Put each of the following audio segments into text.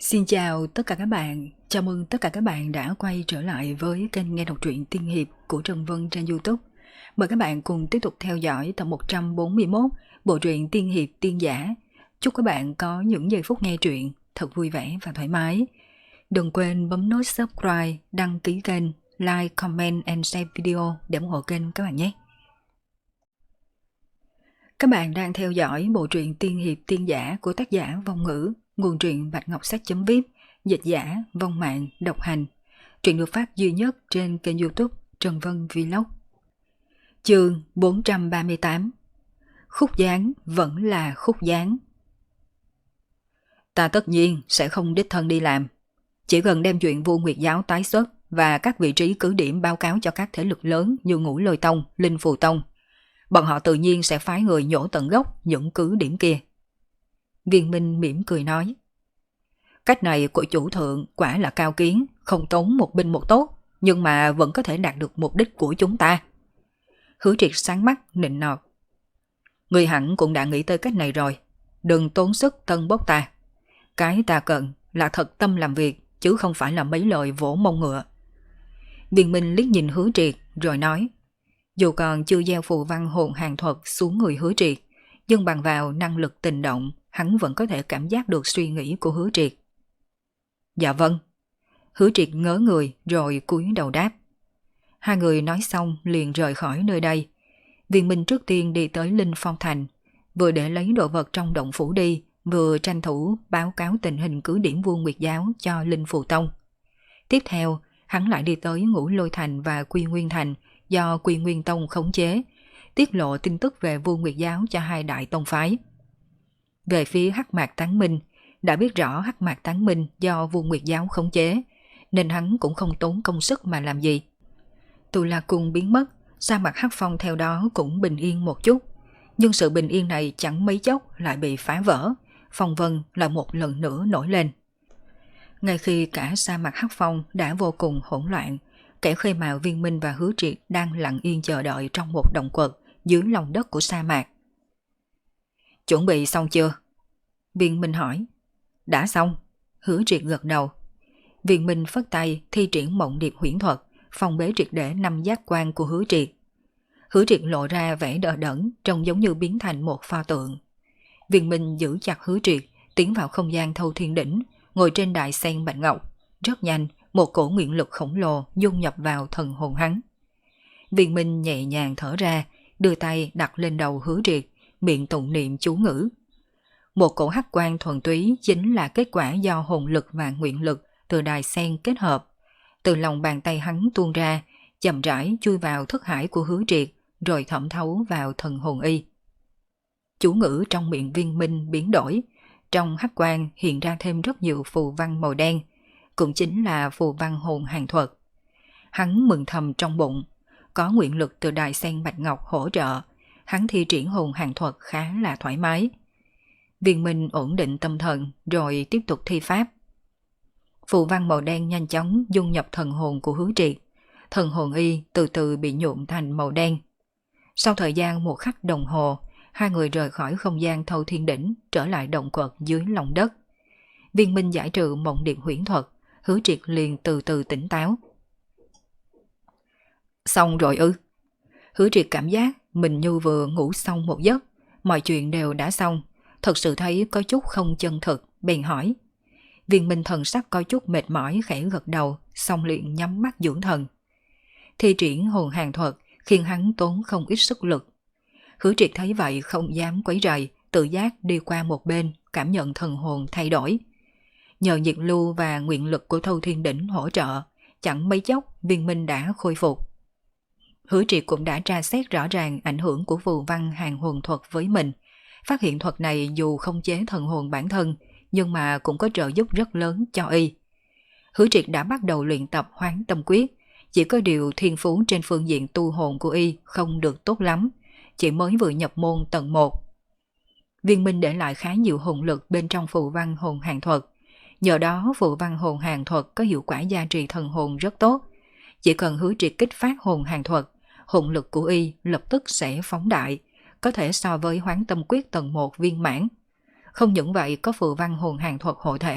Xin chào tất cả các bạn, chào mừng tất cả các bạn đã quay trở lại với kênh nghe đọc truyện tiên hiệp của Trần Vân trên YouTube. Mời các bạn cùng tiếp tục theo dõi tập 141 bộ truyện tiên hiệp tiên giả. Chúc các bạn có những giây phút nghe truyện thật vui vẻ và thoải mái. Đừng quên bấm nút subscribe, đăng ký kênh, like, comment and share video để ủng hộ kênh các bạn nhé. Các bạn đang theo dõi bộ truyện tiên hiệp tiên giả của tác giả Vong Ngữ, nguồn truyện Bạch Ngọc Sách.vip, dịch giả Vong Mạng độc hành. Truyện được phát duy nhất trên kênh YouTube Trần Vân Vlog. Chương 438. Khúc dáng vẫn là khúc dáng. Ta tất nhiên sẽ không đích thân đi làm, chỉ cần đem chuyện Vu Nguyệt Giáo tái xuất và các vị trí cứ điểm báo cáo cho các thế lực lớn như Ngũ Lôi Tông, Linh Phù Tông. Bọn họ tự nhiên sẽ phái người nhổ tận gốc những cứ điểm kia. Viên Minh mỉm cười nói. Cách này của chủ thượng quả là cao kiến, không tốn một binh một tốt, nhưng mà vẫn có thể đạt được mục đích của chúng ta. Hứa Triệt sáng mắt nịnh nọt. Người hẳn cũng đã nghĩ tới cách này rồi, đừng tốn sức tân bốc ta. Cái ta cần là thật tâm làm việc, chứ không phải là mấy lời vỗ mông ngựa. Viên Minh liếc nhìn Hứa Triệt rồi nói. Dù còn chưa gieo phù văn hồn hàng thuật xuống người Hứa Triệt, nhưng bằng vào năng lực tình động, hắn vẫn có thể cảm giác được suy nghĩ của Hứa Triệt. Dạ vâng. Hứa Triệt ngớ người rồi cúi đầu đáp. Hai người nói xong liền rời khỏi nơi đây. Viên Minh trước tiên đi tới Linh Phong Thành, vừa để lấy đồ vật trong động phủ đi, vừa tranh thủ báo cáo tình hình cứ điểm Vu Nguyệt Giáo cho Linh Phù Tông. Tiếp theo, hắn lại đi tới Ngũ Lôi Thành và Quy Nguyên Thành do Quy Nguyên Tông khống chế, tiết lộ tin tức về Vu Nguyệt Giáo cho hai đại tông phái. Về phía Hắc Mạc Tán Minh, đã biết rõ Hắc Mạc Tán Minh do Vu Nguyệt Giáo khống chế, nên hắn cũng không tốn công sức mà làm gì. Tu La Cung biến mất, sa mạc Hắc Phong theo đó cũng bình yên một chút, nhưng sự bình yên này chẳng mấy chốc lại bị phá vỡ, phong vân lại một lần nữa nổi lên. Ngay khi cả sa mạc Hắc Phong đã vô cùng hỗn loạn, kẻ khơi mào Viên Minh và Hứa Triệt đang lặng yên chờ đợi trong một động quật dưới lòng đất của sa mạc. Chuẩn bị xong chưa? Viên Minh hỏi. Đã xong. Hứa Triệt gật đầu. Viên Minh phất tay thi triển mộng điệp huyễn thuật, phong bế triệt để 5 giác quan của Hứa Triệt. Hứa Triệt lộ ra vẻ đờ đẫn, trông giống như biến thành một pho tượng. Viên Minh giữ chặt Hứa Triệt, tiến vào không gian thâu thiên đỉnh, ngồi trên đại sen bạch ngọc. Rất nhanh, một cổ nguyện lực khổng lồ dung nhập vào thần hồn hắn. Viên Minh nhẹ nhàng thở ra, đưa tay đặt lên đầu Hứa Triệt, miệng tụng niệm chú ngữ. Một cổ hắc quang thuần túy chính là kết quả do hồn lực và nguyện lực từ đài sen kết hợp. Từ lòng bàn tay hắn tuôn ra, chậm rãi chui vào thức hải của Hứa Triệt, rồi thẩm thấu vào thần hồn y. Chú ngữ trong miệng Viên Minh biến đổi, trong hắc quang hiện ra thêm rất nhiều phù văn màu đen, cũng chính là phù văn hồn hàng thuật. Hắn mừng thầm trong bụng, có nguyện lực từ đài sen bạch ngọc hỗ trợ, hắn thi triển hồn hàng thuật khá là thoải mái. Viên Minh ổn định tâm thần rồi tiếp tục thi pháp. Phù văn màu đen nhanh chóng dung nhập thần hồn của Hứa Triệt, thần hồn y từ từ bị nhuộm thành màu đen. Sau thời gian một khắc đồng hồ, hai người rời khỏi không gian thâu thiên đỉnh, trở lại động quật dưới lòng đất. Viên Minh giải trừ mộng điệp huyễn thuật, Hứa Triệt liền từ từ tỉnh táo. Xong rồi ư? Hứa Triệt cảm giác mình như vừa ngủ xong một giấc, mọi chuyện đều đã xong, thật sự thấy có chút không chân thực, bèn hỏi. Viên Minh thần sắc có chút mệt mỏi khẽ gật đầu, xong liền nhắm mắt dưỡng thần. Thi triển hồn hàng thuật khiến hắn tốn không ít sức lực. Hứa Triệt thấy vậy không dám quấy rầy, tự giác đi qua một bên, cảm nhận thần hồn thay đổi. Nhờ nhiệt lưu và nguyện lực của Thâu Thiên Đỉnh hỗ trợ, chẳng mấy chốc Viên Minh đã khôi phục. Hứa Triệt cũng đã tra xét rõ ràng ảnh hưởng của phù văn hàng hồn thuật với mình, phát hiện thuật này dù không chế thần hồn bản thân, nhưng mà cũng có trợ giúp rất lớn cho y. Hứa Triệt đã bắt đầu luyện tập Hoán Tâm Quyết, chỉ có điều thiên phú trên phương diện tu hồn của y không được tốt lắm, chỉ mới vừa nhập môn tầng 1. Viên Minh để lại khá nhiều hồn lực bên trong phù văn hồn hàng thuật, nhờ đó phù văn hồn hàng thuật có hiệu quả gia trì thần hồn rất tốt. Chỉ cần Hứa Triệt kích phát hồn hàng thuật, hồn lực của y lập tức sẽ phóng đại, có thể so với Hoán Tâm Quyết tầng 1 viên mãn. Không những vậy, có phù văn hồn hàng thuật hộ thể,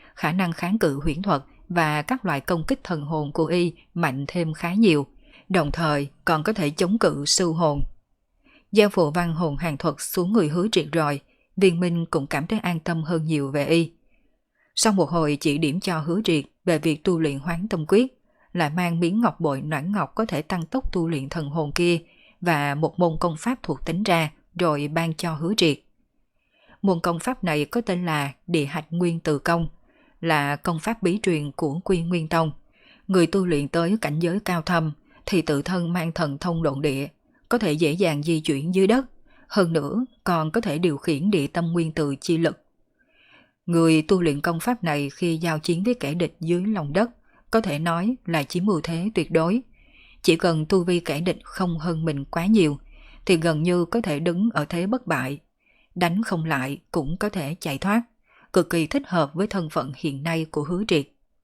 khả năng kháng cự huyễn thuật và các loại công kích thần hồn của y mạnh thêm khá nhiều, đồng thời còn có thể chống cự sư hồn. Gieo phù văn hồn hàng thuật xuống người Hứa Triệt rồi, Viên Minh cũng cảm thấy an tâm hơn nhiều về y. Sau một hồi chỉ điểm cho Hứa Triệt về việc tu luyện Hoán Tâm Quyết, lại mang miếng ngọc bội noãn ngọc có thể tăng tốc tu luyện thần hồn kia và một môn công pháp thuộc tính ra, rồi ban cho Hứa Triệt. Môn công pháp này có tên là Địa Hạch Nguyên Từ Công, là công pháp bí truyền của Quy Nguyên Tông. Người tu luyện tới cảnh giới cao thâm thì tự thân mang thần thông độn địa, có thể dễ dàng di chuyển dưới đất, hơn nữa còn có thể điều khiển địa tâm nguyên từ chi lực. Người tu luyện công pháp này khi giao chiến với kẻ địch dưới lòng đất, có thể nói là chiếm ưu thế tuyệt đối. Chỉ cần tu vi kẻ địch không hơn mình quá nhiều, thì gần như có thể đứng ở thế bất bại. Đánh không lại cũng có thể chạy thoát, cực kỳ thích hợp với thân phận hiện nay của Hứa Triệt.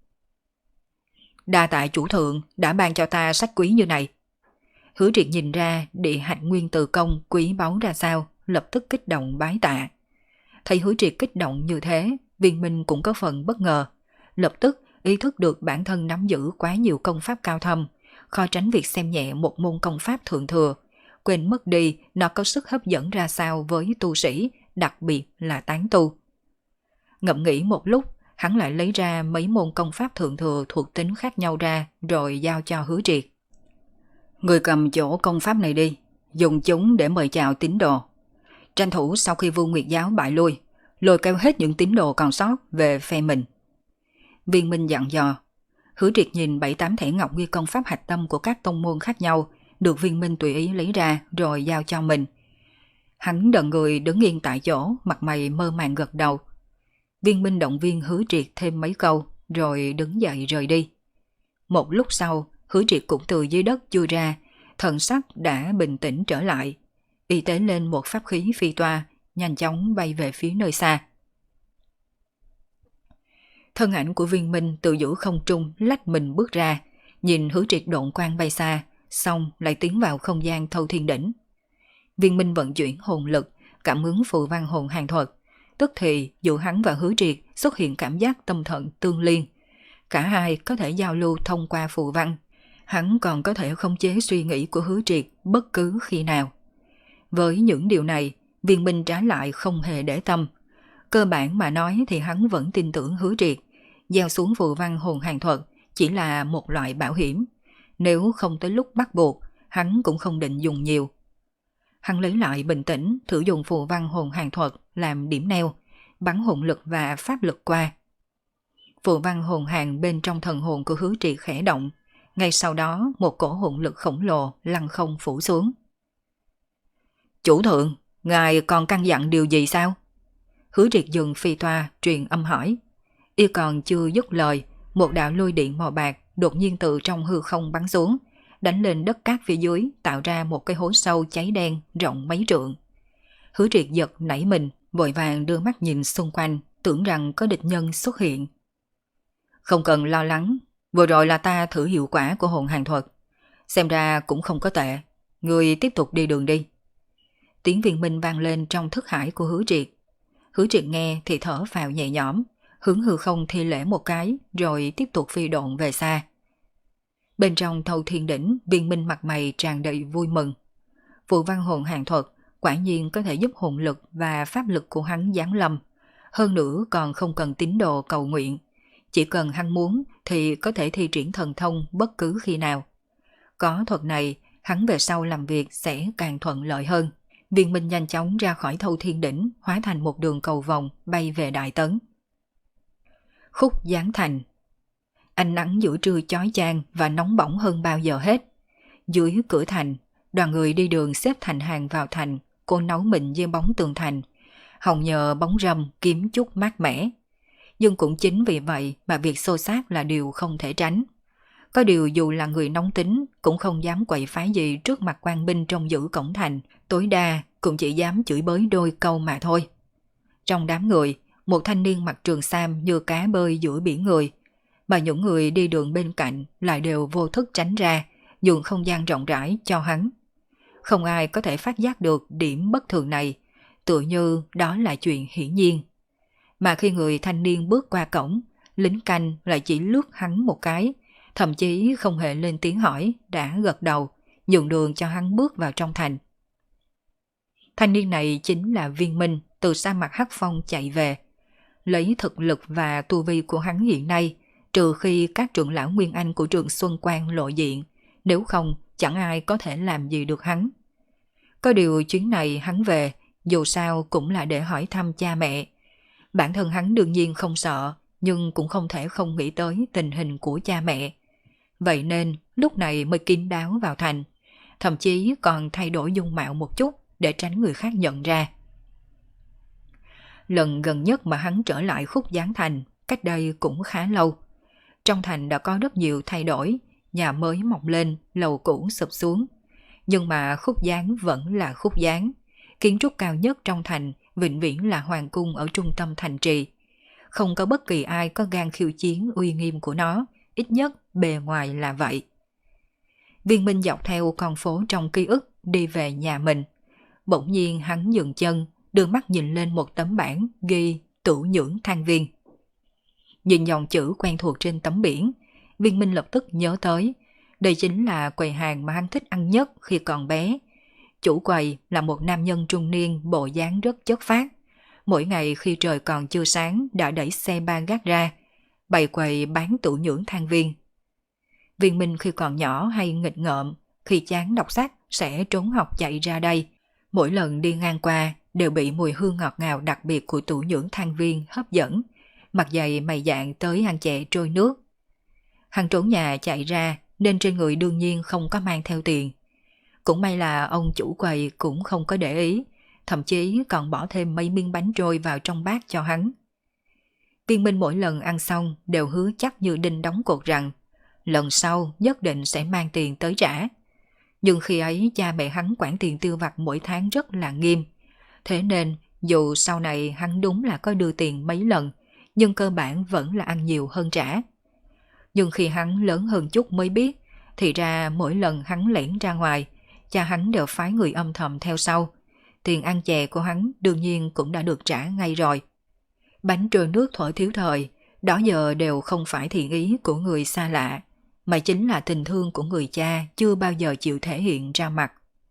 Đa tạ chủ thượng đã ban cho ta sách quý như này. Hứa Triệt nhìn ra Địa Hạch Nguyên Từ Công quý báu ra sao, lập tức kích động bái tạ. Thấy Hứa Triệt kích động như thế, Viên Minh cũng có phần bất ngờ. Lập tức ý thức được bản thân nắm giữ quá nhiều công pháp cao thâm, khó tránh việc xem nhẹ một môn công pháp thượng thừa, quên mất đi nó có sức hấp dẫn ra sao với tu sĩ, đặc biệt là tán tu. Ngẫm nghĩ một lúc, hắn lại lấy ra mấy môn công pháp thượng thừa thuộc tính khác nhau ra, rồi giao cho Hứa Triệt. Người cầm chỗ công pháp này đi, dùng chúng để mời chào tín đồ. Tranh thủ sau khi Vu Nguyệt giáo bại lui, lôi kéo hết những tín đồ còn sót về phe mình. Viên Minh dặn dò. Hứa Triệt nhìn 7-8 thẻ ngọc ghi công pháp hạch tâm của các tông môn khác nhau, được Viên Minh tùy ý lấy ra rồi giao cho mình. Hắn đần người đứng yên tại chỗ, mặt mày mơ màng gật đầu. Viên Minh động viên Hứa Triệt thêm mấy câu, rồi đứng dậy rời đi. Một lúc sau, Hứa Triệt cũng từ dưới đất chui ra, thần sắc đã bình tĩnh trở lại. Y tế lên một pháp khí phi toa, nhanh chóng bay về phía nơi xa. Thân ảnh của Viên Minh từ giữa không trung lách mình bước ra, nhìn Hứa Triệt độn quang bay xa, xong lại tiến vào không gian thâu thiên đỉnh. Viên Minh vận chuyển hồn lực, cảm ứng phù văn hồn hàng thuật, tức thì dù hắn và Hứa Triệt xuất hiện cảm giác tâm thần tương liên. Cả hai có thể giao lưu thông qua phù văn, hắn còn có thể khống chế suy nghĩ của Hứa Triệt bất cứ khi nào. Với những điều này, Viên Minh trái lại không hề để tâm. Cơ bản mà nói thì hắn vẫn tin tưởng Hứa Triệt, gieo xuống phù văn hồn hàng thuật chỉ là một loại bảo hiểm. Nếu không tới lúc bắt buộc, hắn cũng không định dùng nhiều. Hắn lấy lại bình tĩnh, thử dùng phù văn hồn hàng thuật làm điểm neo, bắn hồn lực và pháp lực qua. Phù văn hồn hàng bên trong thần hồn của Hứa Triệt khẽ động, ngay sau đó một cổ hồn lực khổng lồ lăng không phủ xuống. Chủ thượng, ngài còn căn dặn điều gì sao? Hứa Triệt dừng phi toa truyền âm hỏi. Y còn chưa dứt lời, một đạo lôi điện màu bạc đột nhiên từ trong hư không bắn xuống, đánh lên đất cát phía dưới, tạo ra một cái hố sâu cháy đen rộng mấy trượng. Hứa Triệt giật nảy mình, vội vàng đưa mắt nhìn xung quanh, tưởng rằng có địch nhân xuất hiện. Không cần lo lắng, vừa rồi là ta thử hiệu quả của hồn hàng thuật. Xem ra cũng không có tệ, người tiếp tục đi đường đi. Tiếng Viên Minh vang lên trong thức hải của Hứa Triệt. Hứa Triệt nghe thì thở phào nhẹ nhõm, hướng hư không thi lễ một cái rồi tiếp tục phi độn về xa. Bên trong thâu thiên đỉnh, Viên Minh mặt mày tràn đầy vui mừng. Phù văn hồn hàng thuật quả nhiên có thể giúp hồn lực và pháp lực của hắn giáng lâm. Hơn nữa còn không cần tín đồ cầu nguyện. Chỉ cần hắn muốn thì có thể thi triển thần thông bất cứ khi nào. Có thuật này, hắn về sau làm việc sẽ càng thuận lợi hơn. Viên Minh nhanh chóng ra khỏi thâu thiên đỉnh, hóa thành một đường cầu vòng bay về Đại Tấn. Khúc Giáng Thành. Ánh nắng giữa trưa chói chang và nóng bỏng hơn bao giờ hết. Dưới cửa thành, đoàn người đi đường xếp thành hàng vào thành, cô nấu mình dưới bóng tường thành, hòng nhờ bóng râm kiếm chút mát mẻ. Nhưng cũng chính vì vậy mà việc xô xát là điều không thể tránh. Có điều dù là người nóng tính cũng không dám quậy phá gì trước mặt quan binh trông giữ cổng thành, tối đa cũng chỉ dám chửi bới đôi câu mà thôi. Trong đám người, một thanh niên mặc trường sam như cá bơi giữa biển người, mà những người đi đường bên cạnh lại đều vô thức tránh ra, nhường không gian rộng rãi cho hắn. Không ai có thể phát giác được điểm bất thường này, tựa như đó là chuyện hiển nhiên. Mà khi người thanh niên bước qua cổng, lính canh lại chỉ lướt hắn một cái, thậm chí không hề lên tiếng hỏi, đã gật đầu, nhường đường cho hắn bước vào trong thành. Thanh niên này chính là Viên Minh từ sa mạc Hắc Phong chạy về. Lấy thực lực và tu vi của hắn hiện nay, trừ khi các trưởng lão Nguyên Anh của trường Xuân Quan lộ diện, nếu không chẳng ai có thể làm gì được hắn. Có điều chuyến này hắn về, dù sao cũng là để hỏi thăm cha mẹ. Bản thân hắn đương nhiên không sợ, nhưng cũng không thể không nghĩ tới tình hình của cha mẹ. Vậy nên lúc này mới kín đáo vào thành, thậm chí còn thay đổi dung mạo một chút để tránh người khác nhận ra. Lần gần nhất mà hắn trở lại Khúc Giáng Thành, cách đây cũng khá lâu. Trong thành đã có rất nhiều thay đổi, nhà mới mọc lên, lầu cũ sụp xuống. Nhưng mà Khúc Giáng vẫn là Khúc Giáng. Kiến trúc cao nhất trong thành vĩnh viễn là hoàng cung ở trung tâm thành trì. Không có bất kỳ ai có gan khiêu chiến uy nghiêm của nó, ít nhất bề ngoài là vậy. Viên Minh dọc theo con phố trong ký ức đi về nhà mình. Bỗng nhiên hắn dừng chân, đưa mắt nhìn lên một tấm bảng ghi Tửu Nhưỡng Thang Viên. Nhìn dòng chữ quen thuộc trên tấm biển, Viên Minh lập tức nhớ tới, đây chính là quầy hàng mà hắn thích ăn nhất khi còn bé. Chủ quầy là một nam nhân trung niên bộ dáng rất chất phác. Mỗi ngày khi trời còn chưa sáng đã đẩy xe ba gác ra, bày quầy bán Tửu Nhưỡng Thang Viên. Viên Minh khi còn nhỏ hay nghịch ngợm, khi chán đọc sách sẽ trốn học chạy ra đây. Mỗi lần đi ngang qua đều bị mùi hương ngọt ngào đặc biệt của Tửu Nhưỡng Thang Viên hấp dẫn, mặt dày mày dạn tới ăn chè trôi nước. Hắn trốn nhà chạy ra nên trên người đương nhiên không có mang theo tiền. Cũng may là ông chủ quầy cũng không có để ý, thậm chí còn bỏ thêm mấy miếng bánh trôi vào trong bát cho hắn. Viên Minh mỗi lần ăn xong đều hứa chắc như đinh đóng cột rằng lần sau nhất định sẽ mang tiền tới trả. Nhưng khi ấy cha mẹ hắn quản tiền tiêu vặt mỗi tháng rất là nghiêm. Thế nên dù sau này hắn đúng là có đưa tiền mấy lần, nhưng cơ bản vẫn là ăn nhiều hơn trả. Nhưng khi hắn lớn hơn chút mới biết, thì ra mỗi lần hắn lẻn ra ngoài, cha hắn đều phái người âm thầm theo sau. Tiền ăn chè của hắn đương nhiên cũng đã được trả ngay rồi. Bánh trôi nước thuở thiếu thời, đó giờ đều không phải thiện ý của người xa lạ, mà chính là tình thương của người cha chưa bao giờ chịu thể hiện ra mặt.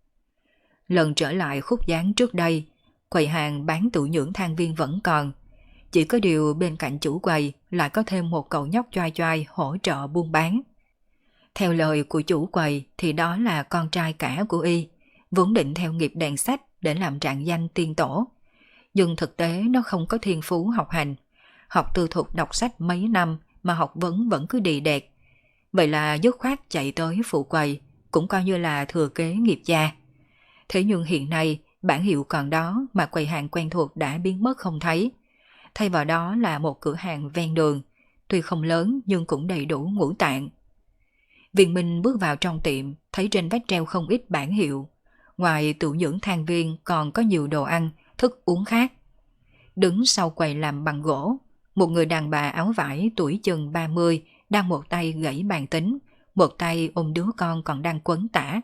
Lần trở lại Khúc Giáng trước đây, quầy hàng bán Tửu Nhưỡng Thang Viên vẫn còn. Chỉ có điều bên cạnh chủ quầy lại có thêm một cậu nhóc choai choai hỗ trợ buôn bán. Theo lời của chủ quầy thì đó là con trai cả của y, vốn định theo nghiệp đèn sách để làm rạng danh tiên tổ. Nhưng thực tế nó không có thiên phú học hành, học tư thục đọc sách mấy năm mà học vấn vẫn cứ đì đẹt. Vậy là dứt khoát chạy tới phụ quầy, cũng coi như là thừa kế nghiệp cha. Thế nhưng hiện nay bản hiệu còn đó mà quầy hàng quen thuộc đã biến mất không thấy. Thay vào đó là một cửa hàng ven đường, tuy không lớn nhưng cũng đầy đủ ngũ tạng. Viên Minh bước vào trong tiệm, thấy trên vách treo không ít bảng hiệu. Ngoài Tửu Nhưỡng Thang Viên còn có nhiều đồ ăn, thức uống khác. Đứng sau quầy làm bằng gỗ, một người đàn bà áo vải tuổi chừng 30 đang một tay gãy bàn tính, một tay ôm đứa con còn đang quấn tả.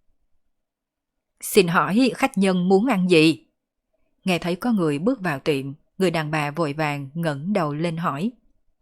Xin hỏi khách nhân muốn ăn gì? Nghe thấy có người bước vào tiệm, người đàn bà vội vàng ngẩng đầu lên hỏi.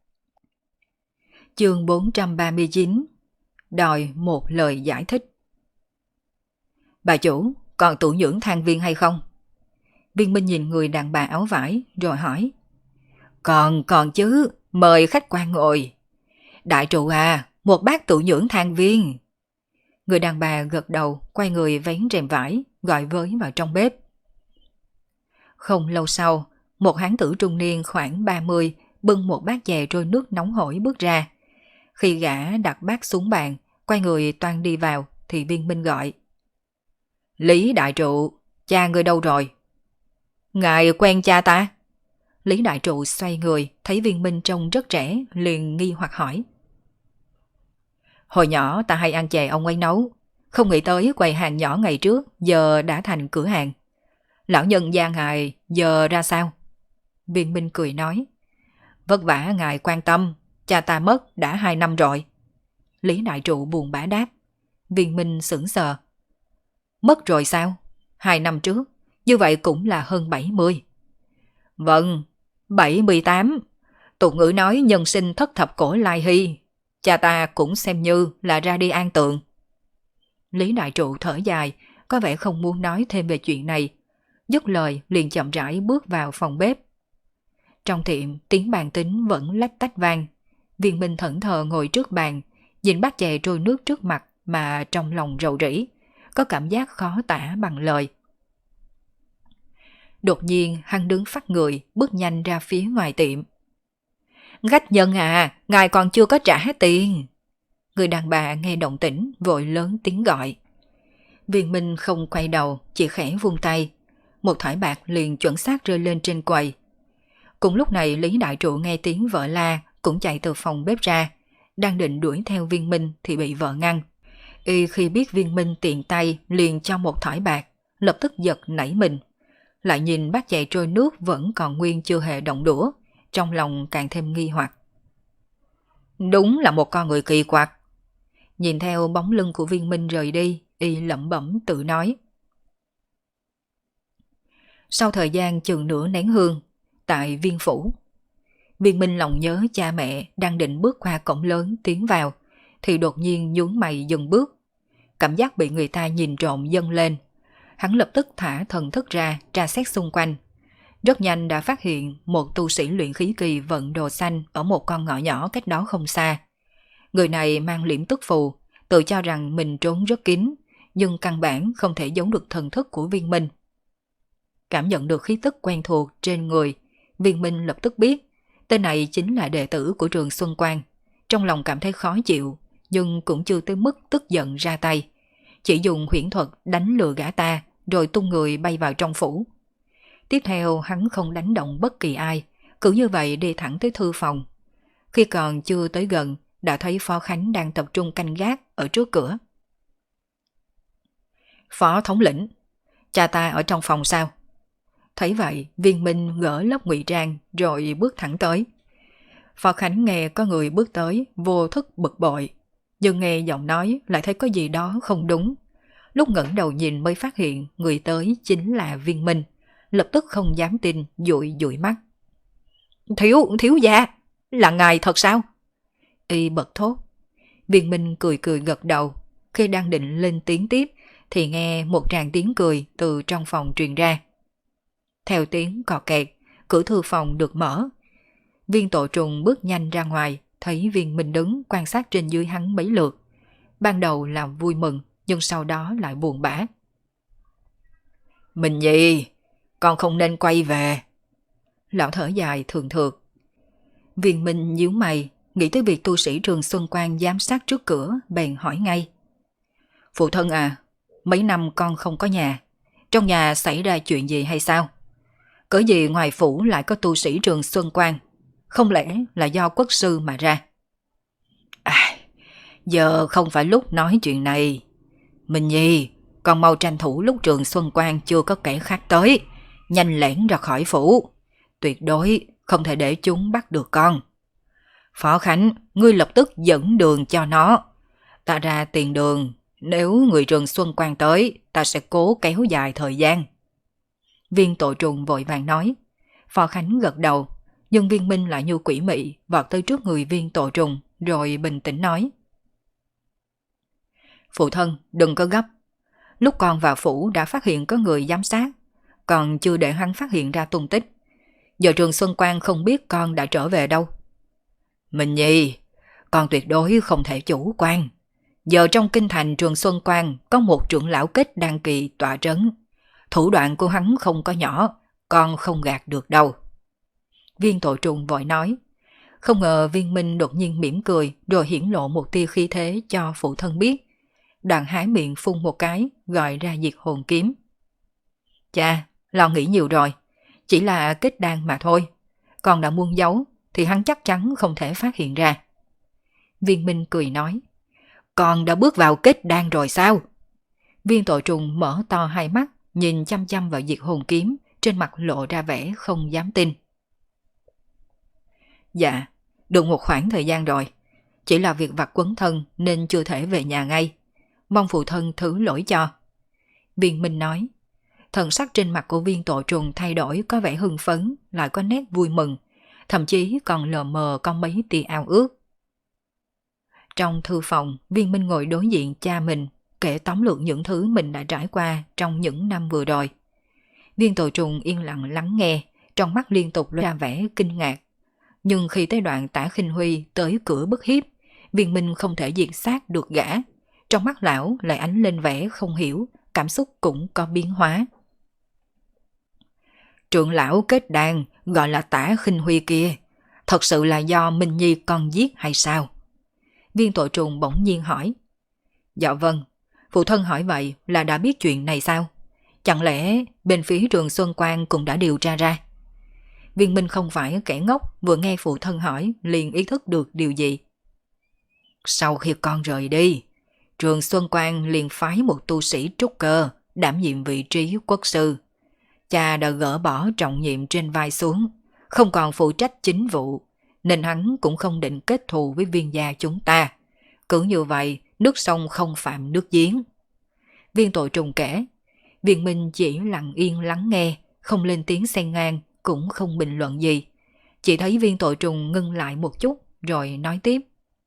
Chương 439, đòi một lời giải thích. Bà chủ, còn Tửu Nhưỡng Thang Viên hay không? Viên Minh nhìn người đàn bà áo vải rồi hỏi. Còn chứ, mời khách quan ngồi. Đại trụ à, một bát Tửu Nhưỡng Thang Viên. Người đàn bà gật đầu, quay người vén rèm vải, gọi với vào trong bếp. Không lâu sau, một hán tử trung niên khoảng 30 bưng một bát chè trôi nước nóng hổi bước ra. Khi gã đặt bát xuống bàn, quay người toan đi vào thì Viên Minh gọi. Lý đại trụ, cha ngươi đâu rồi? Ngài quen cha ta? Lý đại trụ xoay người, thấy Viên Minh trông rất trẻ, liền nghi hoặc hỏi. Hồi nhỏ ta hay ăn chè ông ấy nấu, không nghĩ tới quầy hàng nhỏ ngày trước giờ đã thành cửa hàng. Lão nhân gia ngài giờ ra sao? Viên Minh cười nói. Vất vả ngài quan tâm, cha ta mất đã 2 năm rồi. Lý đại trụ buồn bã đáp. Viên Minh sững sờ. Mất rồi sao? 2 năm trước, như vậy cũng là hơn 70. Vâng, 78. Tục ngữ nói nhân sinh thất thập cổ lai hy, cha ta cũng xem như là ra đi an tường. Lý đại trụ thở dài, có vẻ không muốn nói thêm về chuyện này. Dứt lời liền chậm rãi bước vào phòng bếp. Trong tiệm tiếng bàn tính vẫn lách tách vang. Viên Minh thẫn thờ ngồi trước bàn, nhìn bát chè trôi nước trước mặt mà trong lòng rầu rĩ, có cảm giác khó tả bằng lời. Đột nhiên hắn đứng phắt người, bước nhanh ra phía ngoài tiệm. Khách nhân à, ngài còn chưa có trả tiền. Người đàn bà nghe động tĩnh vội lớn tiếng gọi. Viên Minh không quay đầu, chỉ khẽ vung tay. Một thỏi bạc liền chuẩn xác rơi lên trên quầy. Cùng lúc này Lý đại trụ nghe tiếng vợ la cũng chạy từ phòng bếp ra, đang định đuổi theo Viên Minh thì bị vợ ngăn. Y khi biết Viên Minh tiện tay liền cho một thỏi bạc, lập tức giật nảy mình. Lại nhìn bát chè trôi nước vẫn còn nguyên chưa hề động đũa, trong lòng càng thêm nghi hoặc. Đúng là một con người kỳ quặc. Nhìn theo bóng lưng của Viên Minh rời đi, Y lẩm bẩm tự nói. Sau thời gian chừng nửa nén hương, tại Viên phủ, Viên Minh lòng nhớ cha mẹ đang định bước qua cổng lớn tiến vào, thì đột nhiên nhướng mày dừng bước. Cảm giác bị người ta nhìn trộm dâng lên. Hắn lập tức thả thần thức ra, tra xét xung quanh. Rất nhanh đã phát hiện một tu sĩ luyện khí kỳ vận đồ xanh ở một con ngõ nhỏ cách đó không xa. Người này mang liễm tức phù, tự cho rằng mình trốn rất kín, nhưng căn bản không thể giấu được thần thức của Viên Minh. Cảm nhận được khí tức quen thuộc trên người, Viên Minh lập tức biết tên này chính là đệ tử của Trường Xuân Quan. Trong lòng cảm thấy khó chịu, nhưng cũng chưa tới mức tức giận ra tay. Chỉ dùng huyễn thuật đánh lừa gã ta, rồi tung người bay vào trong phủ. Tiếp theo hắn không đánh động bất kỳ ai, cứ như vậy đi thẳng tới thư phòng. Khi còn chưa tới gần, đã thấy Phó Khánh đang tập trung canh gác ở trước cửa. Phó thống lĩnh, cha ta ở trong phòng sao? Thấy vậy, Viên Minh gỡ lớp ngụy trang rồi bước thẳng tới. Phó Khánh nghe có người bước tới, vô thức bực bội, nhưng nghe giọng nói lại thấy có gì đó không đúng. Lúc ngẩng đầu nhìn mới phát hiện người tới chính là Viên Minh, lập tức không dám tin, dụi dụi mắt. Thiếu gia, là ngài thật sao? Y bật thốt. Viên Minh cười cười gật đầu. Khi đang định lên tiếng tiếp thì nghe một tràng tiếng cười từ trong phòng truyền ra. Theo tiếng cò kẹt, cửa thư phòng được mở. Viên Tổ Trùng bước nhanh ra ngoài, thấy Viên Minh đứng quan sát trên dưới hắn mấy lượt. Ban đầu là vui mừng, nhưng sau đó lại buồn bã. Mình gì? Con không nên quay về. Lão thở dài thường thượt. Viên Minh nhíu mày, nghĩ tới việc tu sĩ Trường Xuân Quan giám sát trước cửa, bèn hỏi ngay. Phụ thân à, mấy năm con không có nhà, trong nhà xảy ra chuyện gì hay sao? Cớ gì ngoài phủ lại có tu sĩ Trường Xuân Quan, không lẽ là do quốc sư mà ra? Giờ không phải lúc nói chuyện này. Mình nhi, con mau tranh thủ lúc Trường Xuân Quan chưa có kẻ khác tới, nhanh lẻn ra khỏi phủ. Tuyệt đối không thể để chúng bắt được con. Phó Khánh, ngươi lập tức dẫn đường cho nó. Ta ra tiền đường, nếu người Trường Xuân Quan tới, ta sẽ cố kéo dài thời gian. Viên Tội Trùng vội vàng nói. Phó Khánh gật đầu, nhưng Viên Minh lại như quỷ mị vọt tới trước người Viên Tội Trùng, rồi bình tĩnh nói. Phụ thân, đừng có gấp. Lúc con vào phủ đã phát hiện có người giám sát, còn chưa để hắn phát hiện ra tung tích. Giờ Trường Xuân Quan không biết con đã trở về đâu. Mình nhi, con tuyệt đối không thể chủ quan. Giờ trong kinh thành Trường Xuân Quan có một trưởng lão kết đăng kỳ tọa trấn. Thủ đoạn của hắn không có nhỏ, con không gạt được đâu. Viên Tội Trùng vội nói. Không ngờ Viên Minh đột nhiên mỉm cười rồi hiển lộ một tia khí thế cho phụ thân biết. Đoạn há miệng phun một cái, gọi ra diệt hồn kiếm. Cha, lo nghĩ nhiều rồi, chỉ là kết đan mà thôi. Con đã muôn giấu thì hắn chắc chắn không thể phát hiện ra. Viên Minh cười nói. Con đã bước vào kết đan rồi sao? Viên Tội Trùng mở to hai mắt, nhìn chăm chăm vào diệt hồn kiếm, trên mặt lộ ra vẻ không dám tin. Dạ, được một khoảng thời gian rồi. Chỉ là việc vặt quấn thân nên chưa thể về nhà ngay. Mong phụ thân thứ lỗi cho. Viên Minh nói. Thần sắc trên mặt của Viên Tội Trùng thay đổi, có vẻ hưng phấn, lại có nét vui mừng. thậm chí còn lờ mờ có mấy tia ao ước. Trong thư phòng, Viên Minh ngồi đối diện cha mình, kể tóm lược những thứ mình đã trải qua trong những năm vừa rồi. Viên Tội Trùng yên lặng lắng nghe, trong mắt liên tục ra vẻ kinh ngạc. Nhưng khi tới đoạn Tả Khinh Huy tới cửa bức hiếp, Viên Minh không thể diệt sát được gã. Trong mắt lão lại ánh lên vẻ không hiểu, cảm xúc cũng có biến hóa. Trưởng lão kết đàn gọi là Tả Khinh Huy kia, thật sự là do Minh Nhi con giết hay sao? Viên Tội Trùng bỗng nhiên hỏi. Dạ vâng, phụ thân hỏi vậy là đã biết chuyện này sao? Chẳng lẽ bên phía Trường Xuân Quan cũng đã điều tra ra? Viên Minh không phải kẻ ngốc, vừa nghe phụ thân hỏi liền ý thức được điều gì. Sau khi con rời đi, Trường Xuân Quan liền phái một tu sĩ trúc cơ đảm nhiệm vị trí quốc sư. Cha đã gỡ bỏ trọng nhiệm trên vai xuống, không còn phụ trách chính vụ, nên hắn cũng không định kết thù với Viên gia chúng ta. Cứ như vậy, nước sông không phạm nước giếng. Viên Tội Trùng kể, Viên Minh chỉ lặng yên lắng nghe, không lên tiếng xen ngang, cũng không bình luận gì. Chỉ thấy Viên Tội Trùng ngưng lại một chút, rồi nói tiếp.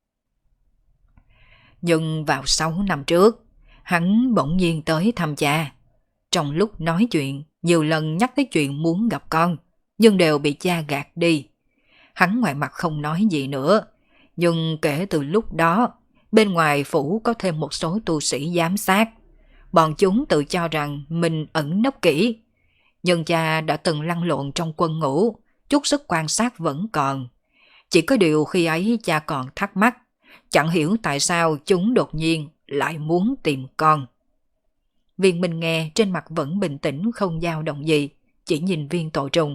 Nhưng vào 6 năm trước, hắn bỗng nhiên tới thăm cha. Trong lúc nói chuyện, nhiều lần nhắc tới chuyện muốn gặp con, nhưng đều bị cha gạt đi. Hắn ngoài mặt không nói gì nữa, nhưng kể từ lúc đó, bên ngoài phủ có thêm một số tu sĩ giám sát. Bọn chúng tự cho rằng mình ẩn nấp kỹ. Nhưng cha đã từng lăn lộn trong quân ngũ, chút sức quan sát vẫn còn. Chỉ có điều khi ấy cha còn thắc mắc, chẳng hiểu tại sao chúng đột nhiên lại muốn tìm con. Viên Minh nghe trên mặt vẫn bình tĩnh không dao động gì, chỉ nhìn Viên Tội Trùng.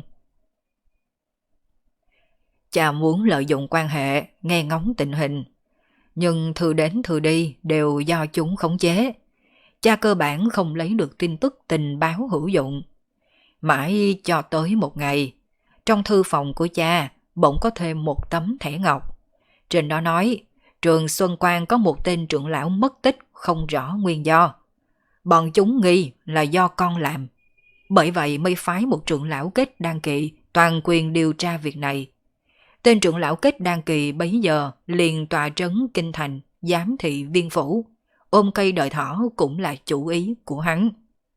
Cha muốn lợi dụng quan hệ, nghe ngóng tình hình. Nhưng thư đến thư đi đều do chúng khống chế. Cha cơ bản không lấy được tin tức tình báo hữu dụng. Mãi cho tới một ngày, trong thư phòng của cha bỗng có thêm một tấm thẻ ngọc. Trên đó nói, Trường Xuân Quan có một tên trưởng lão mất tích không rõ nguyên do. Bọn chúng nghi là do con làm. Bởi vậy mới phái một trưởng lão kết đan kỳ toàn quyền điều tra việc này. Tên trưởng lão kết đan kỳ bấy giờ liền tọa trấn kinh thành, giám thị viên phủ. Ôm cây đợi thỏ cũng là chủ ý của hắn.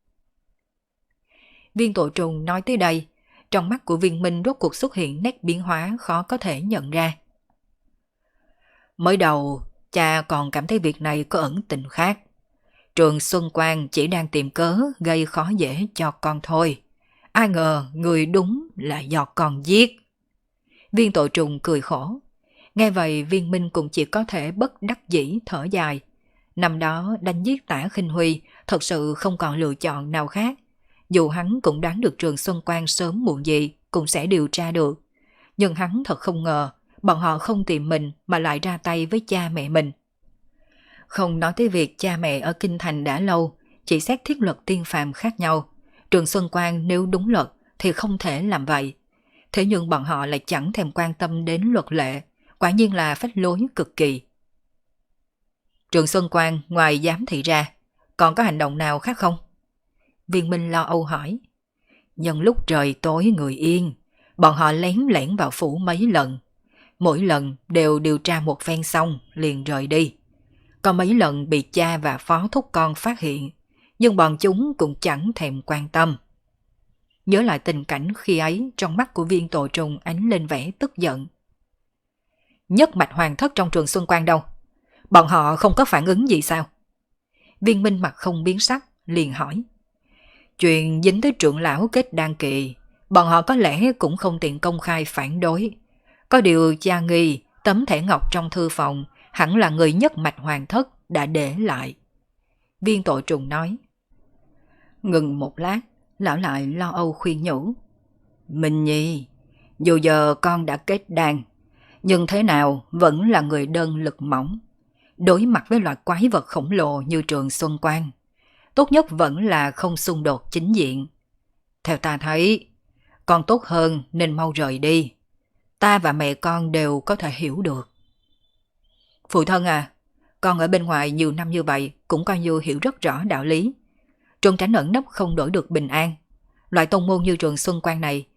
Viên Tội Trùng nói tới đây, trong mắt của Viên Minh rốt cuộc xuất hiện nét biến hóa khó có thể nhận ra. Mới đầu, cha còn cảm thấy việc này có ẩn tình khác. Trường Xuân Quan chỉ đang tìm cớ gây khó dễ cho con thôi. Ai ngờ người đúng là do con giết. Viên Tội Trùng cười khổ. Nghe vậy Viên Minh cũng chỉ có thể bất đắc dĩ thở dài. Năm đó đánh giết Tả Khinh Huy thật sự không còn lựa chọn nào khác. Dù hắn cũng đoán được Trường Xuân Quan sớm muộn gì cũng sẽ điều tra được. Nhưng hắn thật không ngờ bọn họ không tìm mình mà lại ra tay với cha mẹ mình. Không nói tới việc cha mẹ ở Kinh Thành đã lâu, chỉ xét thiết luật tiên phàm khác nhau. Trường Xuân Quan nếu đúng luật thì không thể làm vậy. Thế nhưng bọn họ lại chẳng thèm quan tâm đến luật lệ, quả nhiên là phách lối cực kỳ. Trường Xuân Quan ngoài giám thị ra, còn có hành động nào khác không? Viên Minh lo âu hỏi. Nhân lúc trời tối người yên, bọn họ lén lẻn vào phủ mấy lần. Mỗi lần đều điều tra một phen xong liền rời đi. Có mấy lần bị cha và phó thúc con phát hiện, nhưng bọn chúng cũng chẳng thèm quan tâm. Nhớ lại tình cảnh khi ấy, trong mắt của Viên Tội Trùng ánh lên vẻ tức giận. Nhất mạch hoàng thất trong Trường Xuân Quan đâu? Bọn họ không có phản ứng gì sao? Viên Minh mặt không biến sắc, liền hỏi. Chuyện dính tới trưởng lão kết đan kỳ, bọn họ có lẽ cũng không tiện công khai phản đối. Có điều cha nghi tấm thẻ ngọc trong thư phòng hẳn là người nhất mạch hoàng thất đã để lại. Viên Tội Trùng nói. Ngừng một lát, lão lại lo âu khuyên nhủ. Minh Nhi, dù giờ con đã kết đan, nhưng thế nào vẫn là người đơn lực mỏng. Đối mặt với loại quái vật khổng lồ như Trường Xuân Quan, tốt nhất vẫn là không xung đột chính diện. Theo ta thấy, con tốt hơn nên mau rời đi. Ta và mẹ con đều có thể hiểu được. Phụ thân à, con ở bên ngoài nhiều năm như vậy cũng coi như hiểu rất rõ đạo lý. Trốn tránh ẩn nấp không đổi được bình an. Loại tông môn như Trường Xuân Quan này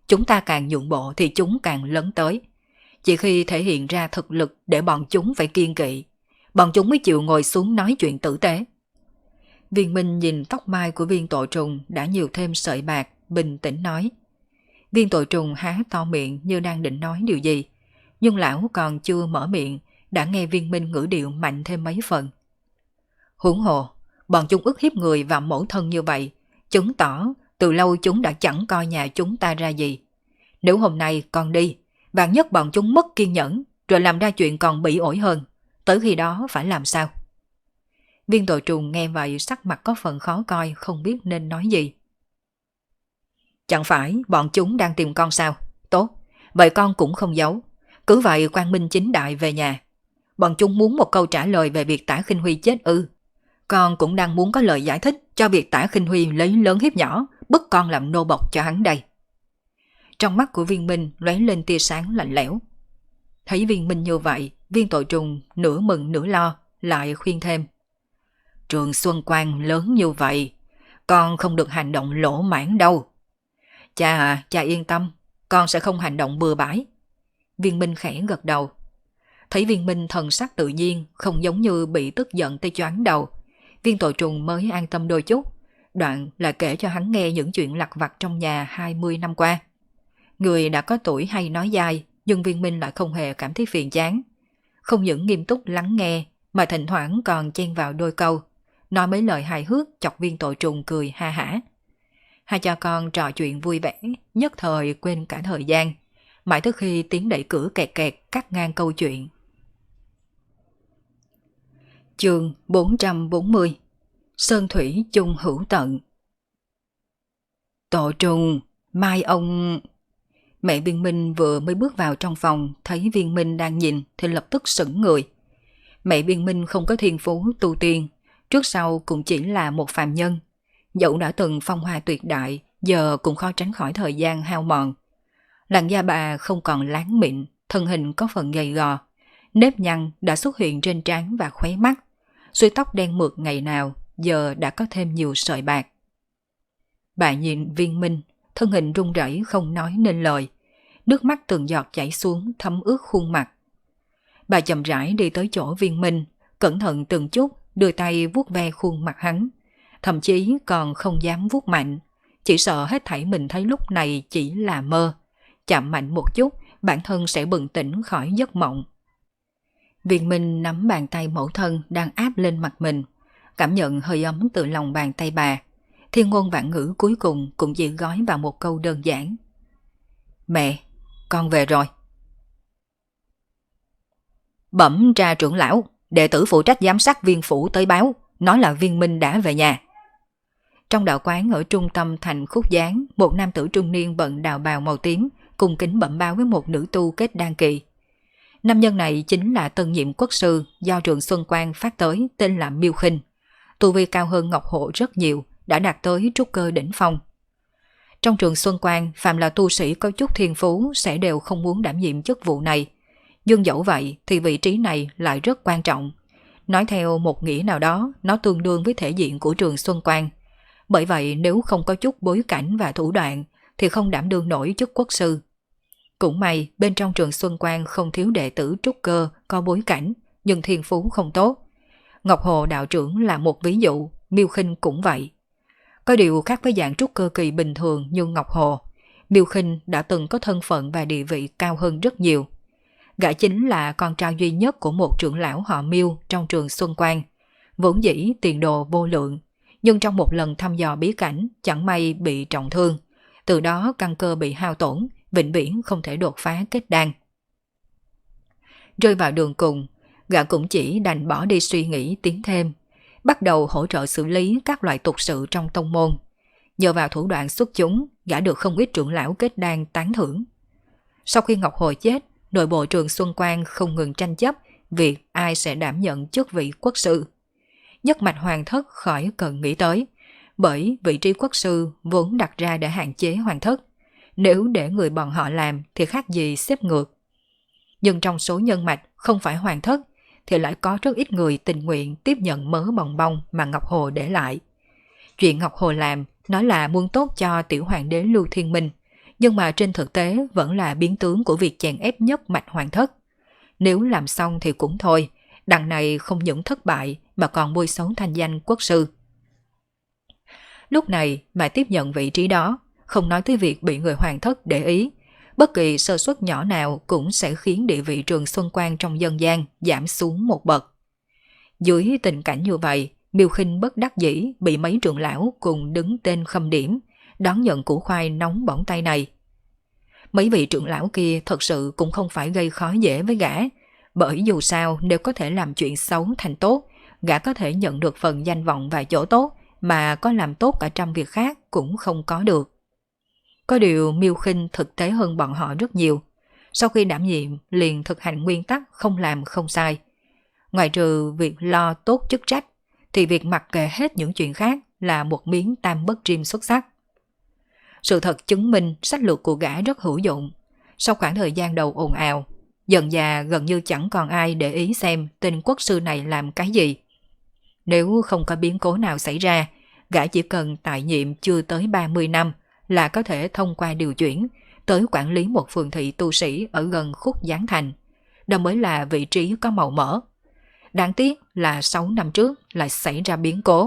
chúng ta càng nhượng bộ thì chúng càng lấn tới. Chỉ khi thể hiện ra thực lực để bọn chúng phải kiêng kỵ, bọn chúng mới chịu ngồi xuống nói chuyện tử tế. Viên Minh nhìn tóc mai của viên tội trùng đã nhiều thêm sợi bạc, bình tĩnh nói. Viên tội trùng há to miệng như đang định nói điều gì, nhưng lão còn chưa mở miệng, đã nghe Viên Minh ngữ điệu mạnh thêm mấy phần. Huống hồ, bọn chúng ức hiếp người và mẫu thân như vậy, chứng tỏ từ lâu chúng đã chẳng coi nhà chúng ta ra gì. Nếu hôm nay còn đi, vạn nhất bọn chúng mất kiên nhẫn, rồi làm ra chuyện còn bị ổi hơn, tới khi đó phải làm sao? Viên tội trùng nghe vậy sắc mặt có phần khó coi, không biết nên nói gì. Chẳng phải bọn chúng đang tìm con sao? Tốt, vậy con cũng không giấu. Cứ vậy quang minh chính đại về nhà. Bọn chúng muốn một câu trả lời về việc Tả Khinh Huy chết ư? Con cũng đang muốn có lời giải thích cho việc Tả Khinh Huy lấy lớn hiếp nhỏ, bức con làm nô bộc cho hắn đây. Trong mắt của Viên Minh lóe lên tia sáng lạnh lẽo. Thấy Viên Minh như vậy, viên tội trùng nửa mừng nửa lo, lại khuyên thêm. Trường Xuân Quang lớn như vậy, con không được hành động lỗ mãng đâu. Cha à, cha yên tâm, con sẽ không hành động bừa bãi. Viên Minh khẽ gật đầu. Thấy Viên Minh thần sắc tự nhiên, không giống như bị tức giận tới choáng đầu, viên tội trùng mới an tâm đôi chút, đoạn lại kể cho hắn nghe những chuyện lặt vặt trong nhà 20 năm qua. Người đã có tuổi hay nói dai, nhưng Viên Minh lại không hề cảm thấy phiền chán. Không những nghiêm túc lắng nghe, mà thỉnh thoảng còn chen vào đôi câu, nói mấy lời hài hước chọc viên tội trùng cười ha hả. Hai cha con trò chuyện vui vẻ, nhất thời quên cả thời gian, mãi tới khi tiếng đẩy cửa kẹt kẹt cắt ngang câu chuyện. Chương 440 Sơn Thủy chung hữu tận. Tội trùng, mai ông... Mẹ Viên Minh vừa mới bước vào trong phòng, thấy Viên Minh đang nhìn thì lập tức sững người. Mẹ Viên Minh không có thiên phú tu tiên, trước sau cũng chỉ là một phàm nhân. Dẫu đã từng phong hoa tuyệt đại, giờ cũng khó tránh khỏi thời gian hao mòn. Làn da bà không còn láng mịn, thân hình có phần gầy gò, nếp nhăn đã xuất hiện trên trán và khóe mắt. Suy tóc đen mượt ngày nào, giờ đã có thêm nhiều sợi bạc. Bà nhìn Viên Minh, thân hình run rẩy không nói nên lời, nước mắt từng giọt chảy xuống thấm ướt khuôn mặt. Bà chậm rãi đi tới chỗ Viên Minh, cẩn thận từng chút đưa tay vuốt ve khuôn mặt hắn, thậm chí còn không dám vuốt mạnh, chỉ sợ hết thảy mình thấy lúc này chỉ là mơ, chạm mạnh một chút bản thân sẽ bừng tỉnh khỏi giấc mộng. Viên Minh nắm bàn tay mẫu thân đang áp lên mặt mình, cảm nhận hơi ấm từ lòng bàn tay bà. Thiên ngôn vạn ngữ cuối cùng cũng chỉ gói vào một câu đơn giản. Mẹ, con về rồi. Bẩm tra trưởng lão, đệ tử phụ trách giám sát Viên phủ tới báo, nói là Viên Minh đã về nhà. Trong đạo quán ở trung tâm thành Khúc Giáng, một nam tử trung niên bận đạo bào màu tím, cùng kính bẩm báo với một nữ tu kết đan kỳ. Nam nhân này chính là tân nhiệm quốc sư do Trường Xuân Quang phát tới, tên là Miêu Khinh. Tu vi cao hơn Ngọc Hộ rất nhiều, đã đạt tới trúc cơ đỉnh phong. Trong Trường Xuân Quang, phàm là tu sĩ có chút thiên phú sẽ đều không muốn đảm nhiệm chức vụ này. Nhưng dẫu vậy thì vị trí này lại rất quan trọng. Nói theo một nghĩa nào đó, nó tương đương với thể diện của Trường Xuân Quang. Bởi vậy nếu không có chút bối cảnh và thủ đoạn thì không đảm đương nổi chức quốc sư. Cũng may bên trong Trường Xuân Quang không thiếu đệ tử trúc cơ có bối cảnh nhưng thiên phú không tốt. Ngọc Hồ đạo trưởng là một ví dụ, Miêu Khinh cũng vậy. Có điều khác với dạng trúc cơ kỳ bình thường như Ngọc Hồ, Miêu Khinh đã từng có thân phận và địa vị cao hơn rất nhiều. Gã chính là con trai duy nhất của một trưởng lão họ Miêu trong Trường Xuân Quang, vốn dĩ tiền đồ vô lượng, nhưng trong một lần thăm dò bí cảnh chẳng may bị trọng thương, từ đó căn cơ bị hao tổn, vĩnh viễn không thể đột phá kết đan. Rơi vào đường cùng, gã cũng chỉ đành bỏ đi suy nghĩ tiến thêm, bắt đầu hỗ trợ xử lý các loại tục sự trong tông môn. Nhờ vào thủ đoạn xuất chúng, gã được không ít trưởng lão kết đan tán thưởng. Sau khi Ngọc Hồi chết, nội bộ Trường Xuân Quang không ngừng tranh chấp việc ai sẽ đảm nhận chức vị quốc sư. Nhất mạch hoàng thất khỏi cần nghĩ tới, bởi vị trí quốc sư vốn đặt ra để hạn chế hoàng thất. Nếu để người bọn họ làm thì khác gì xếp ngược. Nhưng trong số nhân mạch không phải hoàng thất thì lại có rất ít người tình nguyện tiếp nhận mớ bòng bong mà Ngọc Hồ để lại. Chuyện Ngọc Hồ làm nói là muốn tốt cho tiểu hoàng đế Lưu Thiên Minh, Nhưng mà trên thực tế vẫn là biến tướng của việc chèn ép nhất mạch hoàng thất. Nếu làm xong thì cũng thôi, đằng này không những thất bại mà còn bôi xấu thanh danh quốc sư. Lúc này mà tiếp nhận vị trí đó, không nói tới việc bị người hoàng thất để ý, bất kỳ sơ suất nhỏ nào cũng sẽ khiến địa vị Trường Xuân Quan trong dân gian giảm xuống một bậc. Dưới tình cảnh như vậy, Miêu Khinh bất đắc dĩ bị mấy trưởng lão cùng đứng tên khâm điểm, đón nhận củ khoai nóng bỏng tay này. Mấy vị trưởng lão kia thật sự cũng không phải gây khó dễ với gã, bởi dù sao nếu có thể làm chuyện xấu thành tốt, gã có thể nhận được phần danh vọng và chỗ tốt mà có làm tốt cả trăm việc khác cũng không có được. Có điều Miêu Khinh thực tế hơn bọn họ rất nhiều. Sau khi đảm nhiệm liền thực hành nguyên tắc không làm không sai. Ngoài trừ việc lo tốt chức trách, thì việc mặc kệ hết những chuyện khác là một miếng tam bất trim xuất sắc. Sự thật chứng minh sách lược của gã rất hữu dụng. Sau khoảng thời gian đầu ồn ào, dần dà gần như chẳng còn ai để ý xem tên quốc sư này làm cái gì. Nếu không có biến cố nào xảy ra, gã chỉ cần tại nhiệm chưa tới 30 năm là có thể thông qua điều chuyển tới quản lý một phường thị tu sĩ ở gần khúc Giáng Thành. Đó mới là vị trí có màu mỡ. Đáng tiếc là 6 năm trước lại xảy ra biến cố.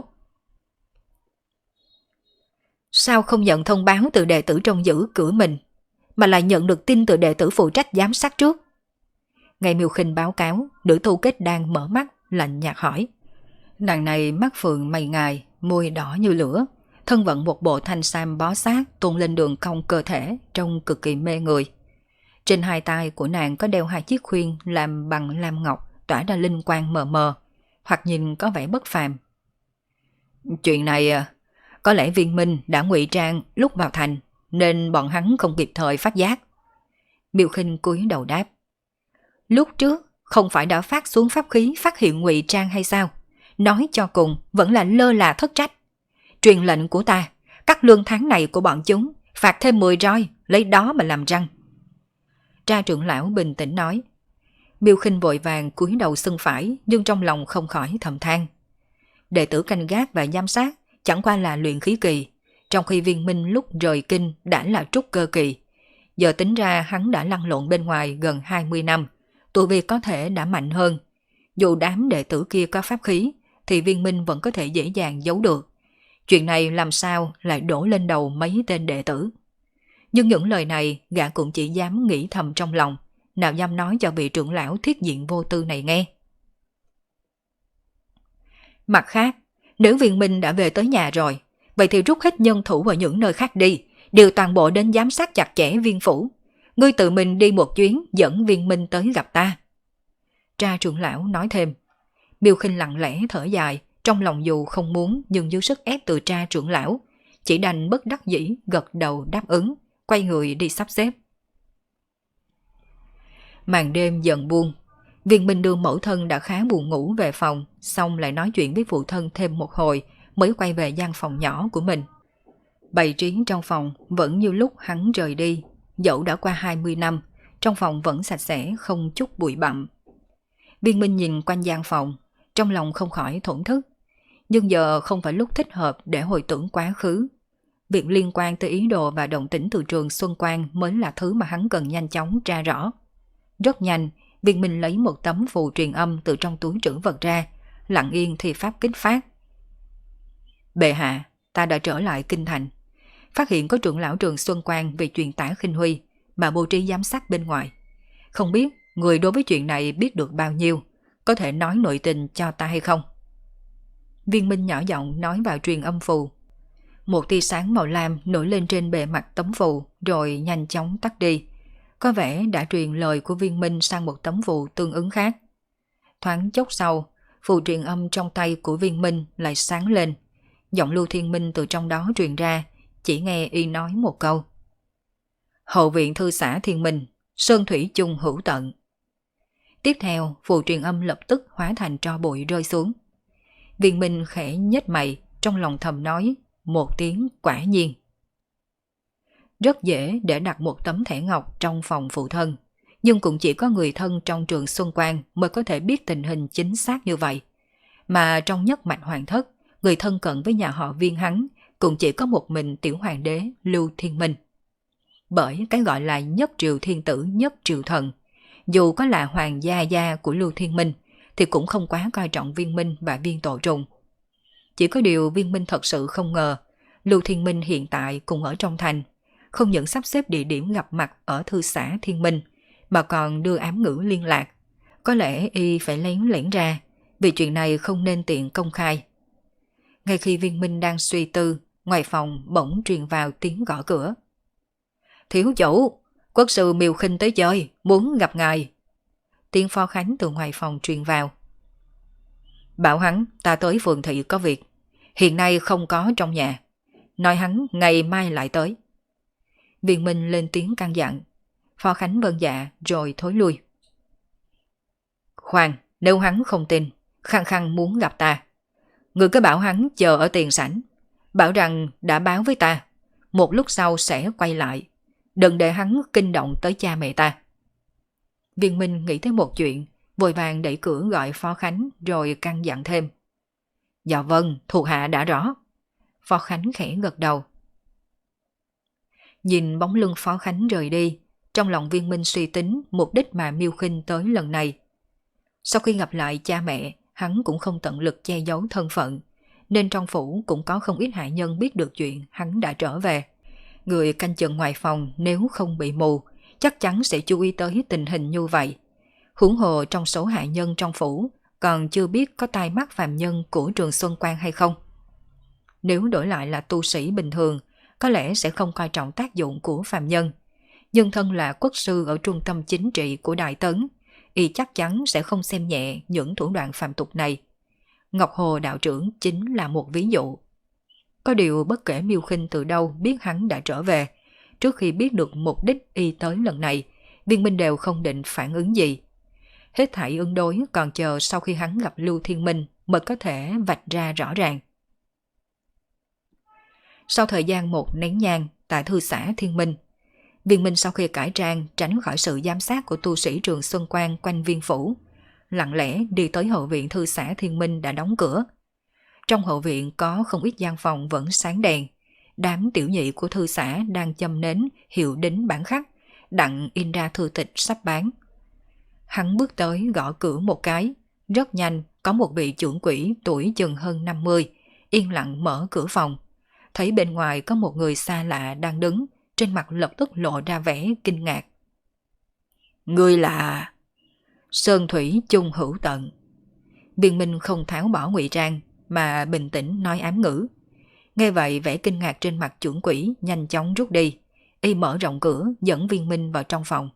Sao không nhận thông báo từ đệ tử trong giữ cửa mình, mà lại nhận được tin từ đệ tử phụ trách giám sát trước? Ngay Miêu Khinh báo cáo, nữ tu kết đang mở mắt, lạnh nhạt hỏi. Nàng này mắt phượng mày ngài, môi đỏ như lửa, thân vận một bộ thanh sam bó sát tôn lên đường cong cơ thể trông cực kỳ mê người. Trên hai tay của nàng có đeo hai chiếc khuyên làm bằng lam ngọc tỏa ra linh quang mờ mờ, hoặc nhìn có vẻ bất phàm. Chuyện này có lẽ Viên Minh đã ngụy trang lúc vào thành, nên bọn hắn không kịp thời phát giác. Miêu Khinh cúi đầu đáp. Lúc trước không phải đã phát xuống pháp khí phát hiện ngụy trang hay sao? Nói cho cùng vẫn là lơ là thất trách. Truyền lệnh của ta, cắt lương tháng này của bọn chúng, phạt thêm 10 roi, lấy đó mà làm răng. Tra trưởng lão bình tĩnh nói. Miêu Khinh vội vàng cúi đầu xưng phải, nhưng trong lòng không khỏi thầm than. Đệ tử canh gác và giám sát chẳng qua là luyện khí kỳ, trong khi Viên Minh lúc rời kinh đã là trúc cơ kỳ. Giờ tính ra hắn đã lăn lộn bên ngoài gần 20 năm, tu vi có thể đã mạnh hơn. Dù đám đệ tử kia có pháp khí, thì Viên Minh vẫn có thể dễ dàng giấu được. Chuyện này làm sao lại đổ lên đầu mấy tên đệ tử. Nhưng những lời này gã cũng chỉ dám nghĩ thầm trong lòng, nào dám nói cho vị trưởng lão thiết diện vô tư này nghe. Mặt khác, nếu Viên Minh đã về tới nhà rồi, vậy thì rút hết nhân thủ ở những nơi khác đi, điều toàn bộ đến giám sát chặt chẽ Viên phủ. Ngươi tự mình đi một chuyến dẫn Viên Minh tới gặp ta. Tra trưởng lão nói thêm. Miêu Khinh lặng lẽ thở dài, trong lòng dù không muốn nhưng dưới sức ép từ tra trưởng lão, chỉ đành bất đắc dĩ gật đầu đáp ứng, quay người đi sắp xếp. Màn đêm dần buông, Viên Minh đưa mẫu thân đã khá buồn ngủ về phòng, xong lại nói chuyện với phụ thân thêm một hồi mới quay về gian phòng nhỏ của mình. Bày trí trong phòng vẫn như lúc hắn rời đi, dẫu đã qua 20 năm, trong phòng vẫn sạch sẽ không chút bụi bặm. Viên Minh nhìn quanh gian phòng, trong lòng không khỏi thổn thức. Nhưng giờ không phải lúc thích hợp để hồi tưởng quá khứ. Việc liên quan tới ý đồ và động tĩnh từ Trường Xuân Quan mới là thứ mà hắn cần nhanh chóng tra rõ. Rất nhanh, Viên Minh lấy một tấm phù truyền âm từ trong túi trữ vật ra, lặng yên thì pháp kích phát. Bệ hạ, ta đã trở lại kinh thành. Phát hiện có trưởng lão Trường Xuân Quan về truyền tả khinh huy, mà bố trí giám sát bên ngoài. Không biết người đối với chuyện này biết được bao nhiêu, có thể nói nội tình cho ta hay không? Viên Minh nhỏ giọng nói vào truyền âm phù. Một tia sáng màu lam nổi lên trên bề mặt tấm phù rồi nhanh chóng tắt đi. Có vẻ đã truyền lời của Viên Minh sang một tấm phù tương ứng khác. Thoáng chốc sau, phù truyền âm trong tay của Viên Minh lại sáng lên. Giọng Lưu Thiên Minh từ trong đó truyền ra, chỉ nghe y nói một câu. Hậu viện thư xã Thiên Minh, sơn thủy chung hữu tận. Tiếp theo, phù truyền âm lập tức hóa thành tro bụi rơi xuống. Viên Minh khẽ nhếch mày, trong lòng thầm nói một tiếng quả nhiên. Rất dễ để đặt một tấm thẻ ngọc trong phòng phụ thân, nhưng cũng chỉ có người thân trong Trường Xuân Quan mới có thể biết tình hình chính xác như vậy. Mà trong nhất mạch hoàng thất, người thân cận với nhà họ Viên hắn cũng chỉ có một mình tiểu hoàng đế Lưu Thiên Minh. bởi cái gọi là nhất triều thiên tử nhất triều thần. Dù có là hoàng gia của Lưu Thiên Minh thì cũng không quá coi trọng Viên Minh và Viên Tổ Trùng. Chỉ có điều Viên Minh thật sự không ngờ Lưu Thiên Minh hiện tại cùng ở trong thành, không những sắp xếp địa điểm gặp mặt ở thư xã Thiên Minh mà còn đưa ám ngữ liên lạc. Có lẽ y phải lén lẻn ra, vì chuyện này không nên tiện công khai. Ngay khi Viên Minh đang suy tư, ngoài phòng bỗng truyền vào tiếng gõ cửa. Thiếu chủ, quốc sư Miêu Khinh tới chơi, muốn gặp ngài. Tiếng Phó Khánh từ ngoài phòng truyền vào. Bảo hắn ta tới phường thị có việc, hiện nay không có trong nhà. Nói hắn ngày mai lại tới. Viên Minh lên tiếng căn dặn. Phó Khánh vâng dạ rồi thối lui. Khoan, nếu hắn không tin, khăng khăng muốn gặp ta, người cứ bảo hắn chờ ở tiền sảnh, bảo rằng đã báo với ta, một lúc sau sẽ quay lại, đừng để hắn kinh động tới cha mẹ ta. Viên Minh nghĩ tới một chuyện, vội vàng đẩy cửa gọi Phó Khánh rồi căn dặn thêm. Dạ vâng, thuộc hạ đã rõ. Phó Khánh khẽ gật đầu. Nhìn bóng lưng Phó Khánh rời đi, trong lòng Viên Minh suy tính mục đích mà Miêu Khinh tới lần này. Sau khi gặp lại cha mẹ, hắn cũng không tận lực che giấu thân phận, nên trong phủ cũng có không ít hạ nhân biết được chuyện hắn đã trở về. Người canh chừng ngoài phòng nếu không bị mù, chắc chắn sẽ chú ý tới tình hình như vậy. Huống hồ trong số hạ nhân trong phủ còn chưa biết có tai mắt phàm nhân của Trường Xuân Quan hay không. Nếu đổi lại là tu sĩ bình thường, có lẽ sẽ không coi trọng tác dụng của phàm nhân. Nhưng thân là quốc sư ở trung tâm chính trị của Đại Tấn, y chắc chắn sẽ không xem nhẹ những thủ đoạn phạm tục này. Ngọc Hồ đạo trưởng chính là một ví dụ. Có điều bất kể Miêu Khinh từ đâu biết hắn đã trở về, trước khi biết được mục đích y tới lần này, Viên Minh đều không định phản ứng gì. Hết thảy ứng đối còn chờ sau khi hắn gặp Lưu Thiên Minh mới có thể vạch ra rõ ràng. Sau thời gian một nén nhang tại thư xã Thiên Minh, Viên Minh sau khi cải trang tránh khỏi sự giám sát của tu sĩ Trường Xuân Quan quanh viên phủ, lặng lẽ đi tới hậu viện thư xã Thiên Minh đã đóng cửa. Trong hậu viện có không ít gian phòng vẫn sáng đèn, đám tiểu nhị của thư xã đang châm nến hiệu đính bản khắc, đặng in ra thư tịch sắp bán. Hắn bước tới gõ cửa một cái, rất nhanh có một vị trưởng quỹ tuổi chừng hơn 50, yên lặng mở cửa phòng. Thấy bên ngoài có một người xa lạ đang đứng, trên mặt lập tức lộ ra vẻ kinh ngạc. Ngươi là... Sơn Thủy Chung Hữu Tận. Viên Minh không tháo bỏ ngụy trang mà bình tĩnh nói ám ngữ. Nghe vậy vẻ kinh ngạc trên mặt trưởng quỹ nhanh chóng rút đi. Y mở rộng cửa dẫn Viên Minh vào trong phòng.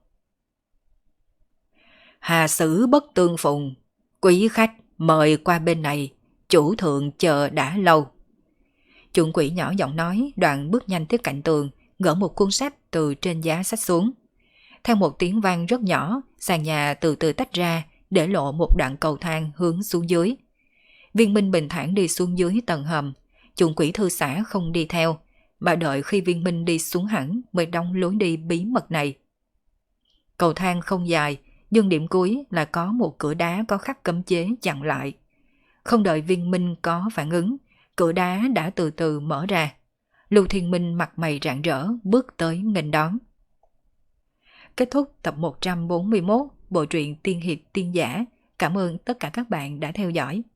Hà sử bất tương phùng, quý khách mời qua bên này, chủ thượng chờ đã lâu. Trưởng quỹ nhỏ giọng nói, đoạn bước nhanh tới cạnh tường, gỡ một cuốn sách từ trên giá sách xuống. Theo một tiếng vang rất nhỏ, sàn nhà từ từ tách ra, để lộ một đoạn cầu thang hướng xuống dưới. Viên Minh bình thản đi xuống dưới tầng hầm, trưởng quỹ thư xã không đi theo, mà đợi khi Viên Minh đi xuống hẳn mới đóng lối đi bí mật này. Cầu thang không dài, nhưng điểm cuối là có một cửa đá có khắc cấm chế chặn lại. Không đợi Viên Minh có phản ứng, cửa đá đã từ từ mở ra. Lưu Thiên Minh mặt mày rạng rỡ bước tới nghênh đón. Kết thúc tập 141 bộ truyện Tiên Hiệp Tiên Giả. Cảm ơn tất cả các bạn đã theo dõi.